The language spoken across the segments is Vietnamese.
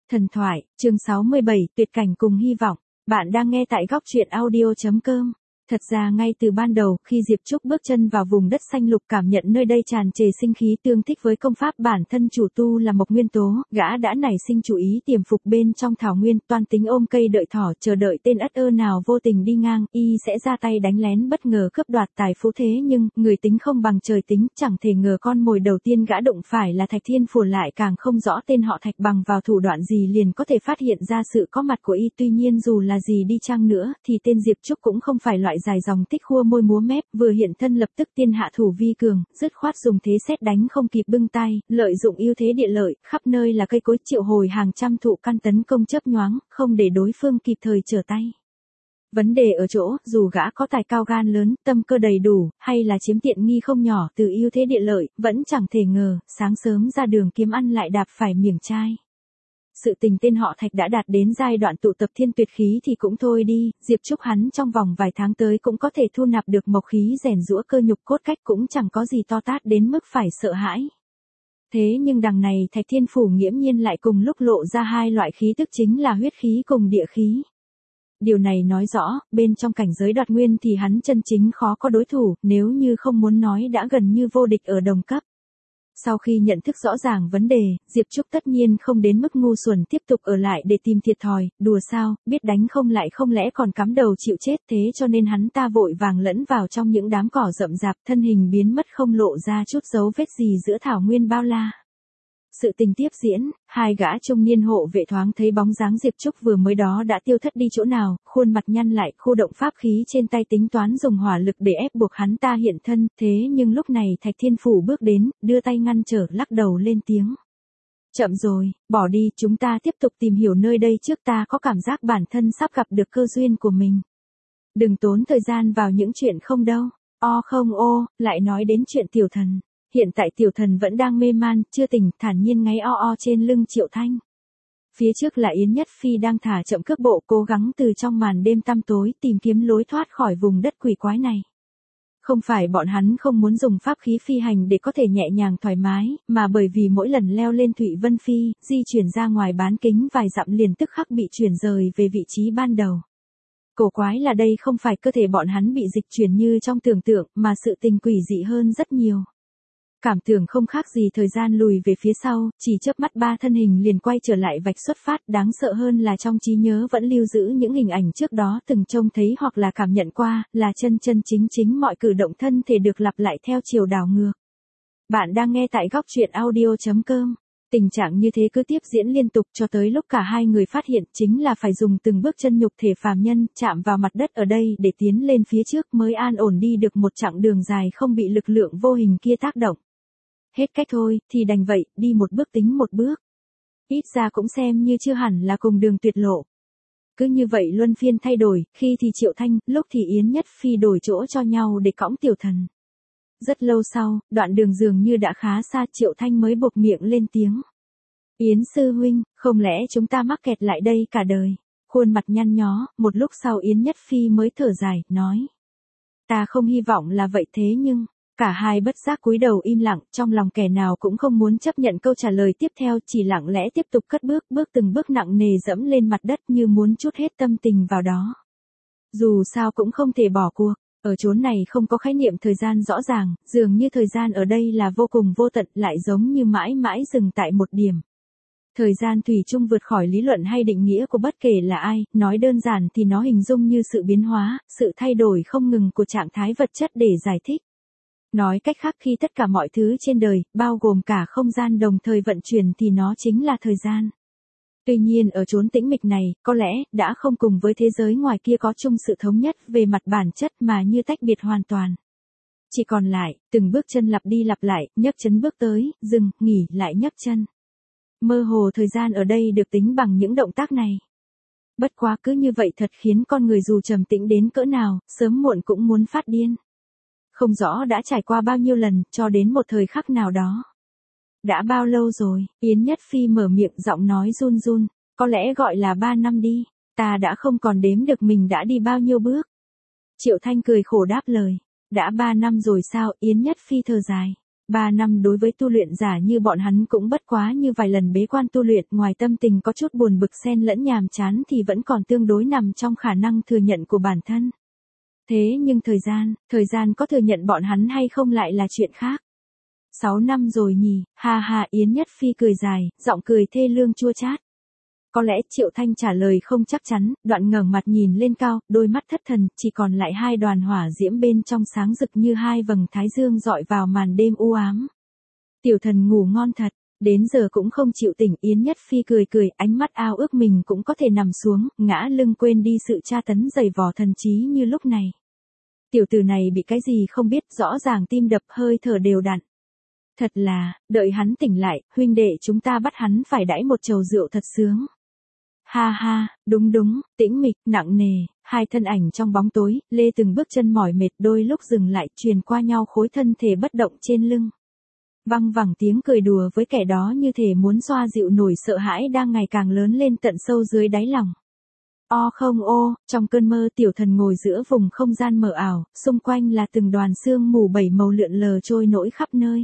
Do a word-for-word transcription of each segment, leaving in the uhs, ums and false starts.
Thần thoại, chương sáu mươi bảy, tuyệt cảnh cùng hy vọng. Bạn đang nghe tại góc truyện audio chấm com. Thật ra ngay từ ban đầu, khi Diệp Trúc bước chân vào vùng đất xanh lục cảm nhận nơi đây tràn trề sinh khí tương thích với công pháp bản thân chủ tu là mộc nguyên tố, gã đã nảy sinh chủ ý tiềm phục bên trong thảo nguyên, toan tính ôm cây đợi thỏ, chờ đợi tên ất ơ nào vô tình đi ngang, y sẽ ra tay đánh lén bất ngờ cướp đoạt tài phú. Thế nhưng, người tính không bằng trời tính, chẳng thể ngờ con mồi đầu tiên gã đụng phải là Thạch Thiên Phù, lại càng không rõ tên họ Thạch bằng vào thủ đoạn gì liền có thể phát hiện ra sự có mặt của y. Tuy nhiên dù là gì đi chăng nữa, thì tên Diệp Trúc cũng không phải loại dài dòng thích khua môi múa mép, vừa hiện thân lập tức tiên hạ thủ vi cường, dứt khoát dùng thế xét đánh không kịp bưng tay, lợi dụng ưu thế địa lợi, khắp nơi là cây cối, triệu hồi hàng trăm thụ căn tấn công chớp nhoáng, không để đối phương kịp thời trở tay. Vấn đề ở chỗ, dù gã có tài cao gan lớn, tâm cơ đầy đủ, hay là chiếm tiện nghi không nhỏ từ ưu thế địa lợi, vẫn chẳng thể ngờ, sáng sớm ra đường kiếm ăn lại đạp phải miệng chai. Sự tình tên họ Thạch đã đạt đến giai đoạn tụ tập thiên tuyệt khí thì cũng thôi đi, Diệp Trúc hắn trong vòng vài tháng tới cũng có thể thu nạp được mộc khí rèn giũa cơ nhục cốt cách, cũng chẳng có gì to tát đến mức phải sợ hãi. Thế nhưng đằng này Thạch Thiên Phủ nghiễm nhiên lại cùng lúc lộ ra hai loại khí tức, chính là huyết khí cùng địa khí. Điều này nói rõ, bên trong cảnh giới đoạt nguyên thì hắn chân chính khó có đối thủ, nếu như không muốn nói đã gần như vô địch ở đồng cấp. Sau khi nhận thức rõ ràng vấn đề, Diệp Trúc tất nhiên không đến mức ngu xuẩn tiếp tục ở lại để tìm thiệt thòi, đùa sao, biết đánh không lại không lẽ còn cắm đầu chịu chết. Thế cho nên hắn ta vội vàng lẫn vào trong những đám cỏ rậm rạp, thân hình biến mất không lộ ra chút dấu vết gì giữa thảo nguyên bao la. Sự tình tiếp diễn, hai gã trung niên hộ vệ thoáng thấy bóng dáng Diệp Trúc vừa mới đó đã tiêu thất đi chỗ nào, khuôn mặt nhăn lại, khu động pháp khí trên tay tính toán dùng hỏa lực để ép buộc hắn ta hiện thân. Thế nhưng lúc này Thạch Thiên Phủ bước đến, đưa tay ngăn trở, lắc đầu lên tiếng. Chậm rồi, bỏ đi, chúng ta tiếp tục tìm hiểu nơi đây trước, ta có cảm giác bản thân sắp gặp được cơ duyên của mình. Đừng tốn thời gian vào những chuyện không đâu. O không ô, lại nói đến chuyện tiểu thần. Hiện tại tiểu thần vẫn đang mê man, chưa tỉnh, thản nhiên ngáy o o trên lưng Triệu Thanh. Phía trước là Yến Nhất Phi đang thả chậm cước bộ, cố gắng từ trong màn đêm tăm tối tìm kiếm lối thoát khỏi vùng đất quỷ quái này. Không phải bọn hắn không muốn dùng pháp khí phi hành để có thể nhẹ nhàng thoải mái, mà bởi vì mỗi lần leo lên Thụy Vân Phi, di chuyển ra ngoài bán kính vài dặm liền tức khắc bị chuyển rời về vị trí ban đầu. Cổ quái là đây không phải cơ thể bọn hắn bị dịch chuyển như trong tưởng tượng, mà sự tình quỷ dị hơn rất nhiều. Cảm tưởng không khác gì thời gian lùi về phía sau, chỉ chớp mắt ba thân hình liền quay trở lại vạch xuất phát. Đáng sợ hơn là trong trí nhớ vẫn lưu giữ những hình ảnh trước đó từng trông thấy hoặc là cảm nhận qua, là chân chân chính chính mọi cử động thân thể được lặp lại theo chiều đảo ngược. Bạn đang nghe tại góc truyện audio chấm com. Tình trạng như thế cứ tiếp diễn liên tục cho tới lúc cả hai người phát hiện chính là phải dùng từng bước chân nhục thể phàm nhân chạm vào mặt đất ở đây để tiến lên phía trước mới an ổn đi được một chặng đường dài không bị lực lượng vô hình kia tác động. Hết cách thôi, thì đành vậy, đi một bước tính một bước. Ít ra cũng xem như chưa hẳn là cùng đường tuyệt lộ. Cứ như vậy luân phiên thay đổi, khi thì Triệu Thanh, lúc thì Yến Nhất Phi đổi chỗ cho nhau để cõng tiểu thần. Rất lâu sau, đoạn đường dường như đã khá xa, Triệu Thanh mới buộc miệng lên tiếng. Yến sư huynh, không lẽ chúng ta mắc kẹt lại đây cả đời? Khuôn mặt nhăn nhó, một lúc sau Yến Nhất Phi mới thở dài, nói. Ta không hy vọng là vậy, thế nhưng... Cả hai bất giác cúi đầu im lặng, trong lòng kẻ nào cũng không muốn chấp nhận câu trả lời tiếp theo, chỉ lặng lẽ tiếp tục cất bước, bước từng bước nặng nề dẫm lên mặt đất như muốn trút hết tâm tình vào đó. Dù sao cũng không thể bỏ cuộc, ở chốn này không có khái niệm thời gian rõ ràng, dường như thời gian ở đây là vô cùng vô tận, lại giống như mãi mãi dừng tại một điểm. Thời gian thủy chung vượt khỏi lý luận hay định nghĩa của bất kể là ai, nói đơn giản thì nó hình dung như sự biến hóa, sự thay đổi không ngừng của trạng thái vật chất để giải thích. Nói cách khác, khi tất cả mọi thứ trên đời, bao gồm cả không gian đồng thời vận chuyển thì nó chính là thời gian. Tuy nhiên ở chốn tĩnh mịch này, có lẽ, đã không cùng với thế giới ngoài kia có chung sự thống nhất về mặt bản chất mà như tách biệt hoàn toàn. Chỉ còn lại, từng bước chân lặp đi lặp lại, nhấc chân bước tới, dừng, nghỉ, lại nhấc chân. Mơ hồ thời gian ở đây được tính bằng những động tác này. Bất quá cứ như vậy thật khiến con người dù trầm tĩnh đến cỡ nào, sớm muộn cũng muốn phát điên. Không rõ đã trải qua bao nhiêu lần, cho đến một thời khắc nào đó. Đã bao lâu rồi, Yến Nhất Phi mở miệng giọng nói run run, có lẽ gọi là ba năm đi, ta đã không còn đếm được mình đã đi bao nhiêu bước. Triệu Thanh cười khổ đáp lời, đã ba năm rồi sao, Yến Nhất Phi thở dài. Ba năm đối với tu luyện giả như bọn hắn cũng bất quá như vài lần bế quan tu luyện, ngoài tâm tình có chút buồn bực xen lẫn nhàm chán thì vẫn còn tương đối nằm trong khả năng thừa nhận của bản thân. Thế nhưng thời gian, thời gian có thừa nhận bọn hắn hay không lại là chuyện khác. Sáu năm rồi nhỉ, ha ha. Yến Nhất Phi cười dài, giọng cười thê lương chua chát. Có lẽ Triệu Thanh trả lời không chắc chắn, đoạn ngẩng mặt nhìn lên cao, đôi mắt thất thần, chỉ còn lại hai đoàn hỏa diễm bên trong sáng rực như hai vầng thái dương dọi vào màn đêm u ám. Tiểu thần ngủ ngon thật, đến giờ cũng không chịu tỉnh. Yến Nhất Phi cười cười, ánh mắt ao ước mình cũng có thể nằm xuống, ngã lưng quên đi sự tra tấn dày vò thần trí như lúc này. Tiểu tử này bị cái gì không biết, rõ ràng tim đập hơi thở đều đặn. Thật là, đợi hắn tỉnh lại, huynh đệ chúng ta bắt hắn phải đãi một chầu rượu thật sướng. Ha ha, đúng đúng, tĩnh mịch, nặng nề, hai thân ảnh trong bóng tối, lê từng bước chân mỏi mệt, đôi lúc dừng lại, truyền qua nhau khối thân thể bất động trên lưng. Văng vẳng tiếng cười đùa với kẻ đó như thể muốn xoa dịu nỗi sợ hãi đang ngày càng lớn lên tận sâu dưới đáy lòng. O không ô, trong cơn mơ tiểu thần ngồi giữa vùng không gian mờ ảo, xung quanh là từng đoàn sương mù bảy màu lượn lờ trôi nổi khắp nơi.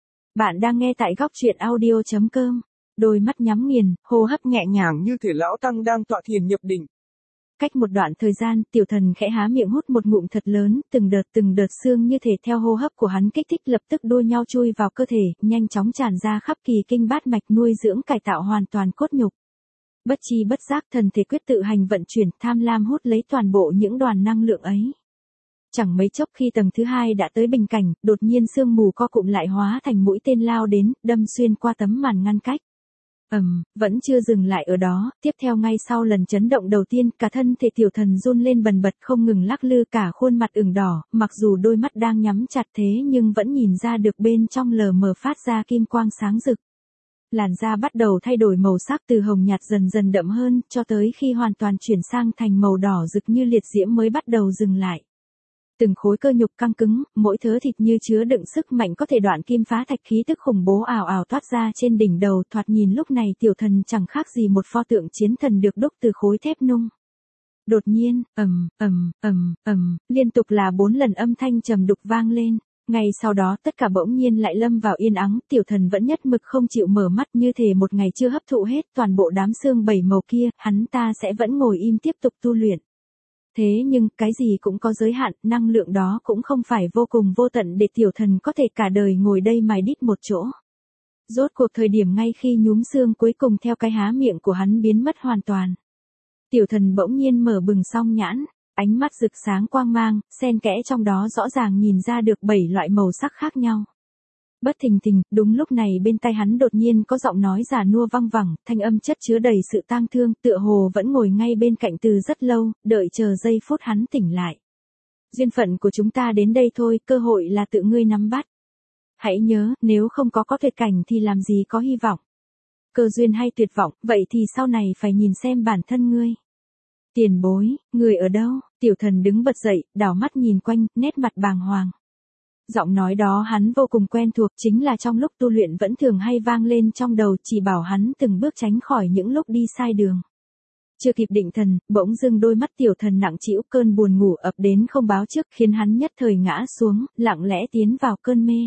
Bạn đang nghe tại góc truyện audio chấm com. Đôi mắt nhắm nghiền, hô hấp nhẹ nhàng như thể lão tăng đang tọa thiền nhập định. Cách một đoạn thời gian, tiểu thần khẽ há miệng hút một ngụm thật lớn, từng đợt từng đợt xương như thể theo hô hấp của hắn kích thích lập tức đua nhau chui vào cơ thể, nhanh chóng tràn ra khắp kỳ kinh bát mạch nuôi dưỡng cải tạo hoàn toàn cốt nhục. Bất chi bất giác thần thể quyết tự hành vận chuyển, tham lam hút lấy toàn bộ những đoàn năng lượng ấy. Chẳng mấy chốc khi tầng thứ hai đã tới bình cảnh, đột nhiên sương mù co cụm lại hóa thành mũi tên lao đến, đâm xuyên qua tấm màn ngăn cách. Ầm, um, vẫn chưa dừng lại ở đó, tiếp theo ngay sau lần chấn động đầu tiên, cả thân thể tiểu thần run lên bần bật không ngừng lắc lư, cả khuôn mặt ửng đỏ, mặc dù đôi mắt đang nhắm chặt thế nhưng vẫn nhìn ra được bên trong lờ mờ phát ra kim quang sáng rực. Làn da bắt đầu thay đổi màu sắc từ hồng nhạt dần dần đậm hơn, cho tới khi hoàn toàn chuyển sang thành màu đỏ rực như liệt diễm mới bắt đầu dừng lại. Từng khối cơ nhục căng cứng, mỗi thớ thịt như chứa đựng sức mạnh có thể đoạn kim phá thạch, khí tức khủng bố ào ào toát ra trên đỉnh đầu, thoạt nhìn lúc này tiểu thần chẳng khác gì một pho tượng chiến thần được đúc từ khối thép nung. Đột nhiên, ầm, ầm, ầm, ầm, liên tục là bốn lần âm thanh trầm đục vang lên. Ngay sau đó tất cả bỗng nhiên lại lâm vào yên ắng, tiểu thần vẫn nhất mực không chịu mở mắt như thể một ngày chưa hấp thụ hết toàn bộ đám xương bảy màu kia, hắn ta sẽ vẫn ngồi im tiếp tục tu luyện. Thế nhưng, cái gì cũng có giới hạn, năng lượng đó cũng không phải vô cùng vô tận để tiểu thần có thể cả đời ngồi đây mài đít một chỗ. Rốt cuộc thời điểm ngay khi nhúm xương cuối cùng theo cái há miệng của hắn biến mất hoàn toàn. Tiểu thần bỗng nhiên mở bừng song nhãn, ánh mắt rực sáng quang mang, xen kẽ trong đó rõ ràng nhìn ra được bảy loại màu sắc khác nhau. Bất thình thình, đúng lúc này bên tai hắn đột nhiên có giọng nói già nua văng vẳng, thanh âm chất chứa đầy sự tang thương, tựa hồ vẫn ngồi ngay bên cạnh từ rất lâu, đợi chờ giây phút hắn tỉnh lại. Duyên phận của chúng ta đến đây thôi, cơ hội là tự ngươi nắm bắt. Hãy nhớ, nếu không có có tuyệt cảnh thì làm gì có hy vọng. Cơ duyên hay tuyệt vọng, vậy thì sau này phải nhìn xem bản thân ngươi. Tiền bối, người ở đâu? Tiểu thần đứng bật dậy, đảo mắt nhìn quanh, nét mặt bàng hoàng. Giọng nói đó hắn vô cùng quen thuộc, chính là trong lúc tu luyện vẫn thường hay vang lên trong đầu, chỉ bảo hắn từng bước tránh khỏi những lúc đi sai đường. Chưa kịp định thần, bỗng dưng đôi mắt tiểu thần nặng trĩu, cơn buồn ngủ ập đến không báo trước khiến hắn nhất thời ngã xuống, lặng lẽ tiến vào cơn mê.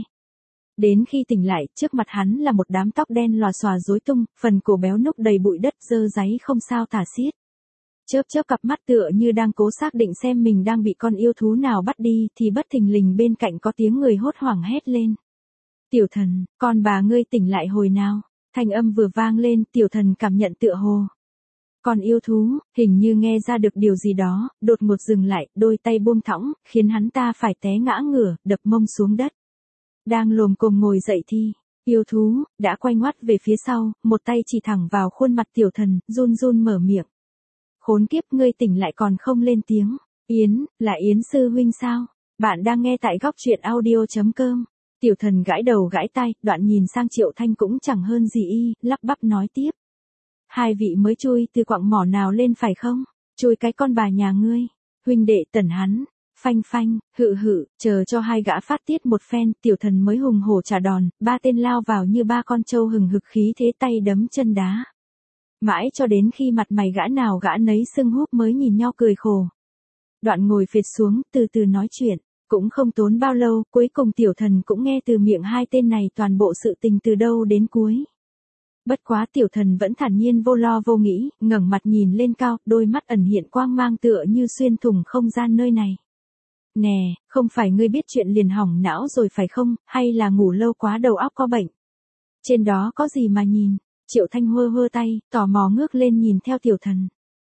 Đến khi tỉnh lại, trước mặt hắn là một đám tóc đen lòa xòa rối tung, phần cổ béo núc đầy bụi đất dơ dáy không sao tả xiết. Chớp chớp cặp mắt tựa như đang cố xác định xem mình đang bị con yêu thú nào bắt đi, thì bất thình lình bên cạnh có tiếng người hốt hoảng hét lên. Tiểu thần, con bà ngươi tỉnh lại hồi nào? Thanh âm vừa vang lên, tiểu thần cảm nhận tựa hồ. Con yêu thú, hình như nghe ra được điều gì đó, đột ngột dừng lại, đôi tay buông thõng, khiến hắn ta phải té ngã ngửa, đập mông xuống đất. Đang lồm cồm ngồi dậy thì, yêu thú, đã quay ngoắt về phía sau, một tay chỉ thẳng vào khuôn mặt tiểu thần, run run mở miệng. Khốn kiếp, ngươi tỉnh lại còn không lên tiếng. Yến, là Yến sư huynh sao? Bạn đang nghe tại góc truyện audio chấm com. Tiểu thần gãi đầu gãi tai, đoạn nhìn sang Triệu Thanh cũng chẳng hơn gì y, lắp bắp nói tiếp. Hai vị mới chui từ quặng mỏ nào lên phải không? Chui cái con bà nhà ngươi. Huynh đệ tần hắn. Phanh phanh, hự hự, chờ cho hai gã phát tiết một phen, tiểu thần mới hùng hổ trả đòn, ba tên lao vào như ba con trâu hừng hực khí thế tay đấm chân đá. Mãi cho đến khi mặt mày gã nào gã nấy sưng húp mới nhìn nhau cười khổ. Đoạn ngồi phệt xuống, từ từ nói chuyện, Cũng không tốn bao lâu, cuối cùng tiểu thần cũng nghe từ miệng hai tên này toàn bộ sự tình từ đâu đến cuối. Bất quá tiểu thần vẫn thản nhiên vô lo vô nghĩ, ngẩng mặt nhìn lên cao, đôi mắt ẩn hiện quang mang tựa như xuyên thủng không gian nơi này. Nè, không phải ngươi biết chuyện liền hỏng não rồi phải không, hay là ngủ lâu quá đầu óc có bệnh? Trên đó có gì mà nhìn? Triệu Thanh hơ hơ tay, tò mò ngước lên nhìn theo tiểu thần.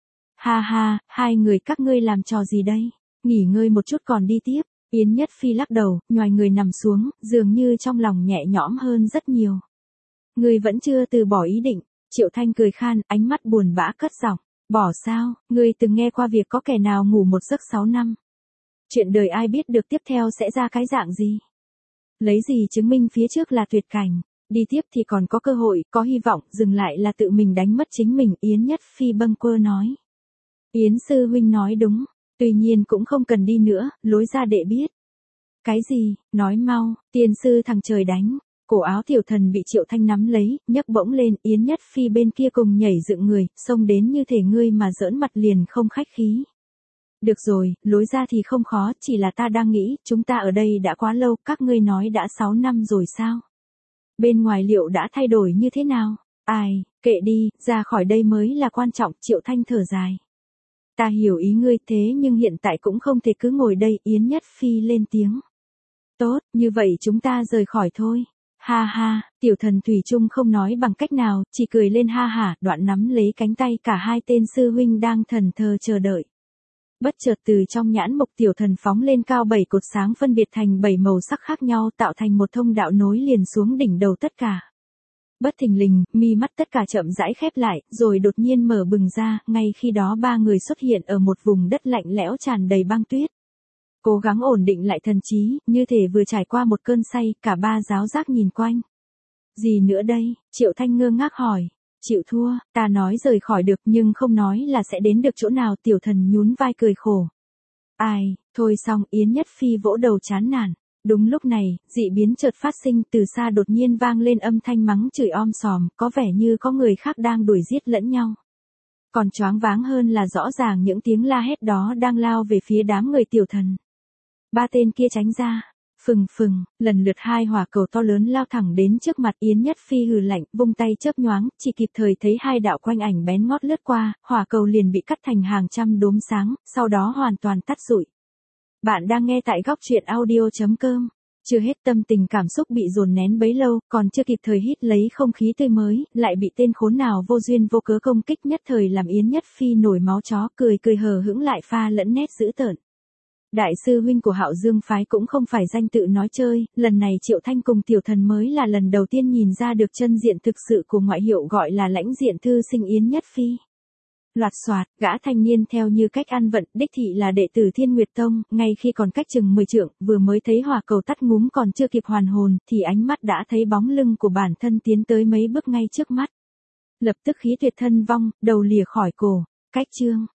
Ha ha, hai người các ngươi làm trò gì đây? Nghỉ ngơi một chút còn đi tiếp. Yến Nhất Phi lắc đầu, nhoài người nằm xuống, dường như trong lòng nhẹ nhõm hơn rất nhiều. Ngươi vẫn chưa từ bỏ ý định. Triệu Thanh cười khan, ánh mắt buồn bã cất giọng. Bỏ sao, ngươi từng nghe qua việc có kẻ nào ngủ một giấc sáu năm. Chuyện đời ai biết được tiếp theo sẽ ra cái dạng gì. Lấy gì chứng minh phía trước là tuyệt cảnh. Đi tiếp thì còn có cơ hội, có hy vọng, dừng lại là tự mình đánh mất chính mình. Yến Nhất Phi bâng quơ nói. Yến sư huynh nói đúng, tuy nhiên cũng không cần đi nữa, lối ra đệ biết. Cái gì, nói mau, tiên sư thằng trời đánh. Cổ áo tiểu thần bị Triệu Thanh nắm lấy, nhấc bỗng lên. Yến Nhất Phi bên kia cùng nhảy dựng người, xông đến như thể ngươi mà giỡn mặt liền không khách khí. Được rồi, lối ra thì không khó, chỉ là ta đang nghĩ, chúng ta ở đây đã quá lâu, các ngươi nói đã sáu năm rồi sao? Bên ngoài liệu đã thay đổi như thế nào? Ai, kệ đi, ra khỏi đây mới là quan trọng. Triệu Thanh thở dài. Ta hiểu ý ngươi thế nhưng hiện tại cũng không thể cứ ngồi đây. Yến Nhất Phi lên tiếng. Tốt, như vậy chúng ta rời khỏi thôi. Ha ha, tiểu thần thủy chung không nói bằng cách nào, chỉ cười lên ha hả, đoạn nắm lấy cánh tay cả hai tên sư huynh đang thần thờ chờ đợi. Bất chợt từ trong nhãn mục tiểu thần phóng lên cao bảy cột sáng phân biệt thành bảy màu sắc khác nhau tạo thành một thông đạo nối liền xuống đỉnh đầu tất cả. Bất thình lình, mi mắt tất cả chậm rãi khép lại, rồi đột nhiên mở bừng ra, ngay khi đó ba người xuất hiện ở một vùng đất lạnh lẽo tràn đầy băng tuyết. Cố gắng ổn định lại thần trí, như thể vừa trải qua một cơn say, cả ba giáo giác nhìn quanh. Gì nữa đây? Triệu Thanh ngơ ngác hỏi. Chịu thua, ta nói rời khỏi được nhưng không nói là sẽ đến được chỗ nào. Tiểu thần nhún vai cười khổ. Ai, thôi xong. Yến Nhất Phi vỗ đầu chán nản. Đúng lúc này, dị biến chợt phát sinh, từ xa đột nhiên vang lên âm thanh mắng chửi om sòm, có vẻ như có người khác đang đuổi giết lẫn nhau. Còn choáng váng hơn là rõ ràng những tiếng la hét đó đang lao về phía đám người tiểu thần. Ba tên kia tránh ra. Phừng phừng, lần lượt hai hỏa cầu to lớn lao thẳng đến trước mặt. Yến Nhất Phi hừ lạnh, vung tay chớp nhoáng, chỉ kịp thời thấy hai đạo quanh ảnh bén ngót lướt qua, hỏa cầu liền bị cắt thành hàng trăm đốm sáng, sau đó hoàn toàn tắt rụi. Bạn đang nghe tại góc truyện audio chấm com. Chưa hết tâm tình cảm xúc bị dồn nén bấy lâu, còn chưa kịp thời hít lấy không khí tươi mới, lại bị tên khốn nào vô duyên vô cớ công kích, nhất thời làm Yến Nhất Phi nổi máu chó, cười cười hờ hững lại pha lẫn nét dữ tợn. Đại sư huynh của Hạo Dương phái cũng không phải danh tự nói chơi, lần này Triệu Thanh cùng tiểu thần mới là lần đầu tiên nhìn ra được chân diện thực sự của ngoại hiệu gọi là lãnh diện thư sinh Yến Nhất Phi. Loạt xoạt, gã thanh niên theo như cách ăn vận, đích thị là đệ tử Thiên Nguyệt Tông, ngay khi còn cách chừng mười trượng, vừa mới thấy hỏa cầu tắt ngúm còn chưa kịp hoàn hồn, thì ánh mắt đã thấy bóng lưng của bản thân tiến tới mấy bước ngay trước mắt. Lập tức khí tuyệt thân vong, đầu lìa khỏi cổ. Cách chương